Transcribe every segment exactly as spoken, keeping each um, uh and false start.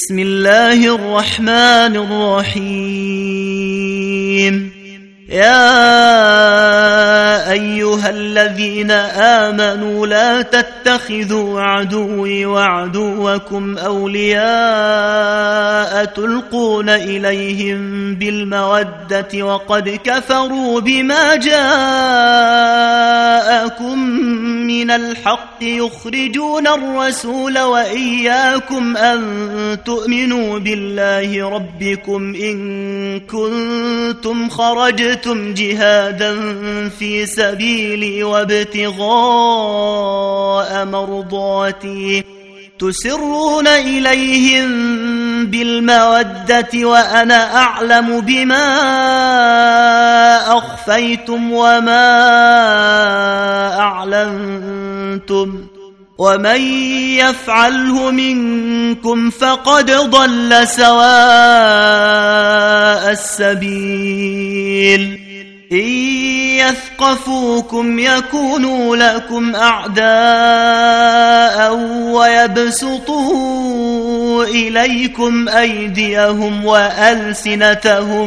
بسم الله الرحمن الرحيم. يا أيها الذين آمنوا لا تتخذوا عدوي وعدوكم أولياء تلقون إليهم بالمودة وقد كفروا بما جاءكم من الحق يخرجون الرسول وإياكم أن تؤمنوا بالله ربكم إن كنتم خرجتم جهادا في سبيلي وابتغاء مرضاتي تسرون إليهم بالمودة وأنا أعلم بما أخفيتم وما أعلنتم ومن يفعله منكم فقد ضل سواء السبيل. إن يثقفوكم يكونوا لكم أعداء ويبسطوا إليكم أيديهم وألسنتهم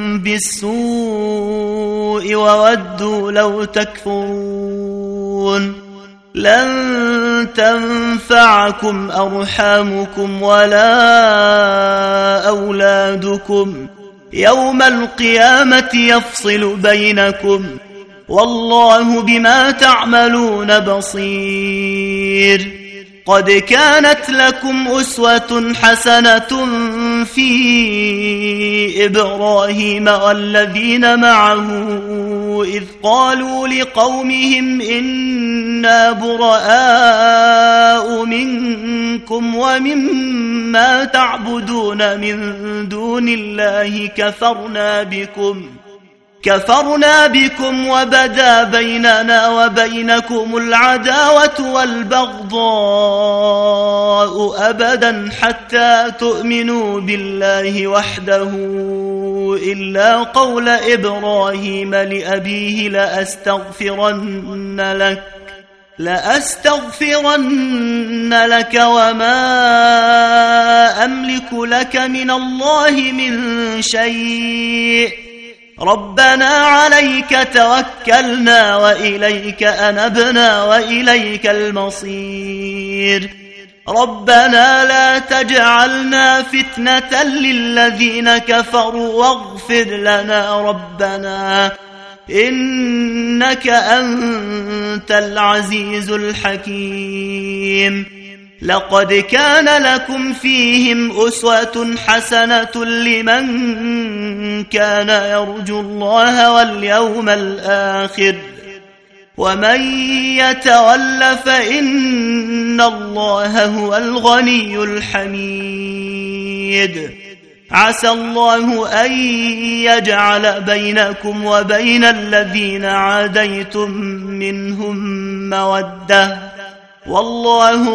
بالسوء وودوا لو تكفرون. لن تنفعكم أرحامكم ولا أولادكم يوم القيامة يفصل بينكم والله بما تعملون بصير. قد كانت لكم أسوة حسنة في إبراهيم والذين معه إذ قالوا لقومهم إنا براء منكم ومما تعبدون من دون الله كفرنا بكم كفرنا بكم وبدا بيننا وبينكم العداوة والبغضاء أبدا حتى تؤمنوا بالله وحده إلا قول إبراهيم لأبيه لأستغفرن لك لأستغفرن لك وما أملك لك من الله من شيء ربنا عليك توكلنا وإليك أنبنا وإليك المصير. ربنا لا تجعلنا فتنة للذين كفروا واغفر لنا ربنا إنك أنت العزيز الحكيم. لقد كان لكم فيهم أسوة حسنة لمن كان يرجو الله واليوم الآخر ومن يتول فإن الله هو الغني الحميد. عسى الله أن يجعل بينكم وبين الذين عاديتم منهم مودة والله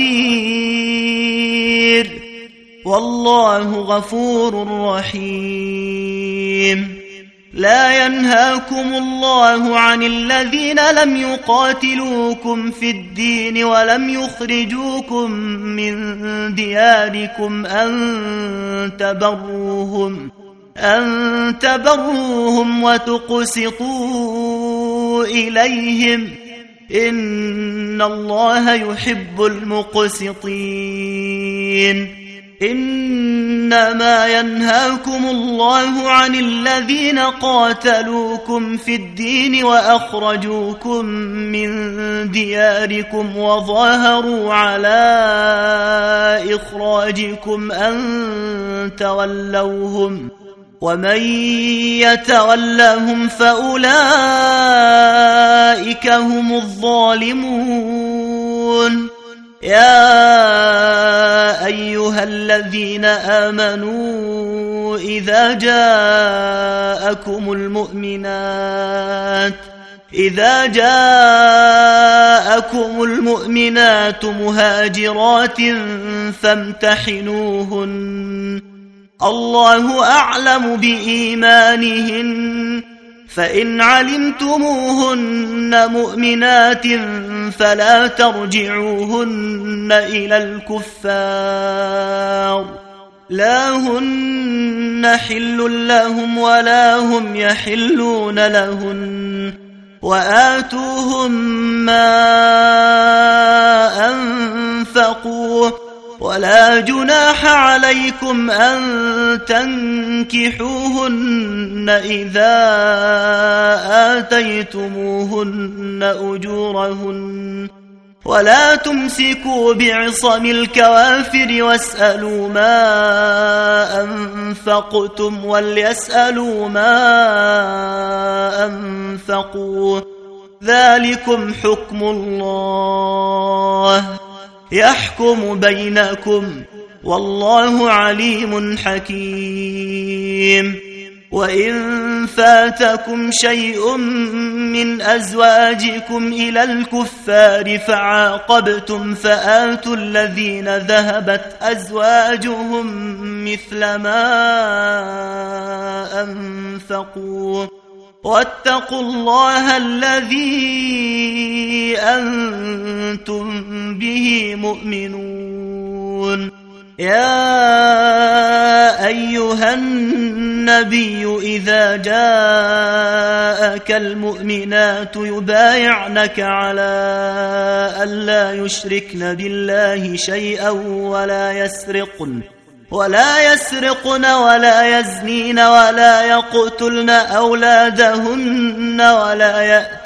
قدير والله غفور رحيم. لا ينهاكم الله عن الذين لم يقاتلوكم في الدين ولم يخرجوكم من دياركم أن تبروهم أن تبروهم وتقسطوا إليهم إن الله يحب المقسطين. إنما ينهاكم الله عن الذين قاتلوكم في الدين وأخرجوكم من دياركم وظاهروا على إخراجكم أن تولوهم ومن يتولهم فأولئك هم الظالمون. يا أيها الذين آمنوا إذا جاءكم المؤمنات إذا جاءكم المؤمنات مهاجرات فامتحنوهن الله أعلم بإيمانهن فإن علمتموهن مؤمنات فلا ترجعوهن إلى الكفار لا هن حل لهم ولا هم يحلون لهن وآتوهم ما أنفقوا ولا جناح عليكم أن تنكحوهن إذا آتيتموهن أجورهن ولا تمسكوا بعصم الكوافر واسألوا ما أنفقتم وليسألوا ما أنفقوا ذلكم حكم الله يحكم بينكم والله عليم حكيم. وإن فاتكم شيء من أزواجكم إلى الكفار فعاقبتم فآتوا الذين ذهبت أزواجهم مثل ما أنفقوا واتقوا الله الذي أنتم به مؤمنون. يا أيها النبي إذا جاءك المؤمنات يبايعنك على ألا يشركن بالله شيئا ولا يسرقن ولا يسرقن ولا يزنين ولا يقتلن أولادهن ولا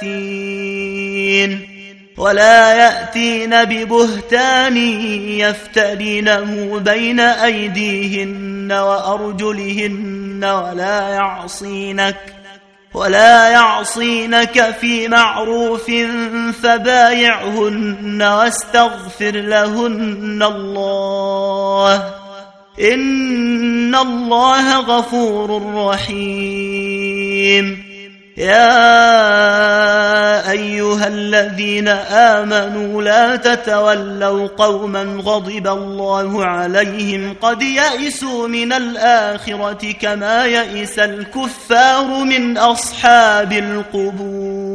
يأتين ولا يأتين ببهتان يفترينه بين أيديهن وأرجلهن ولا يعصينك ولا يعصينك في معروف فبايعهن واستغفر لهن الله إن الله غفور رحيم. يا أيها الذين آمنوا لا تتولوا قوما غضب الله عليهم قد يئسوا من الآخرة كما يئس الكفار من أصحاب القبور.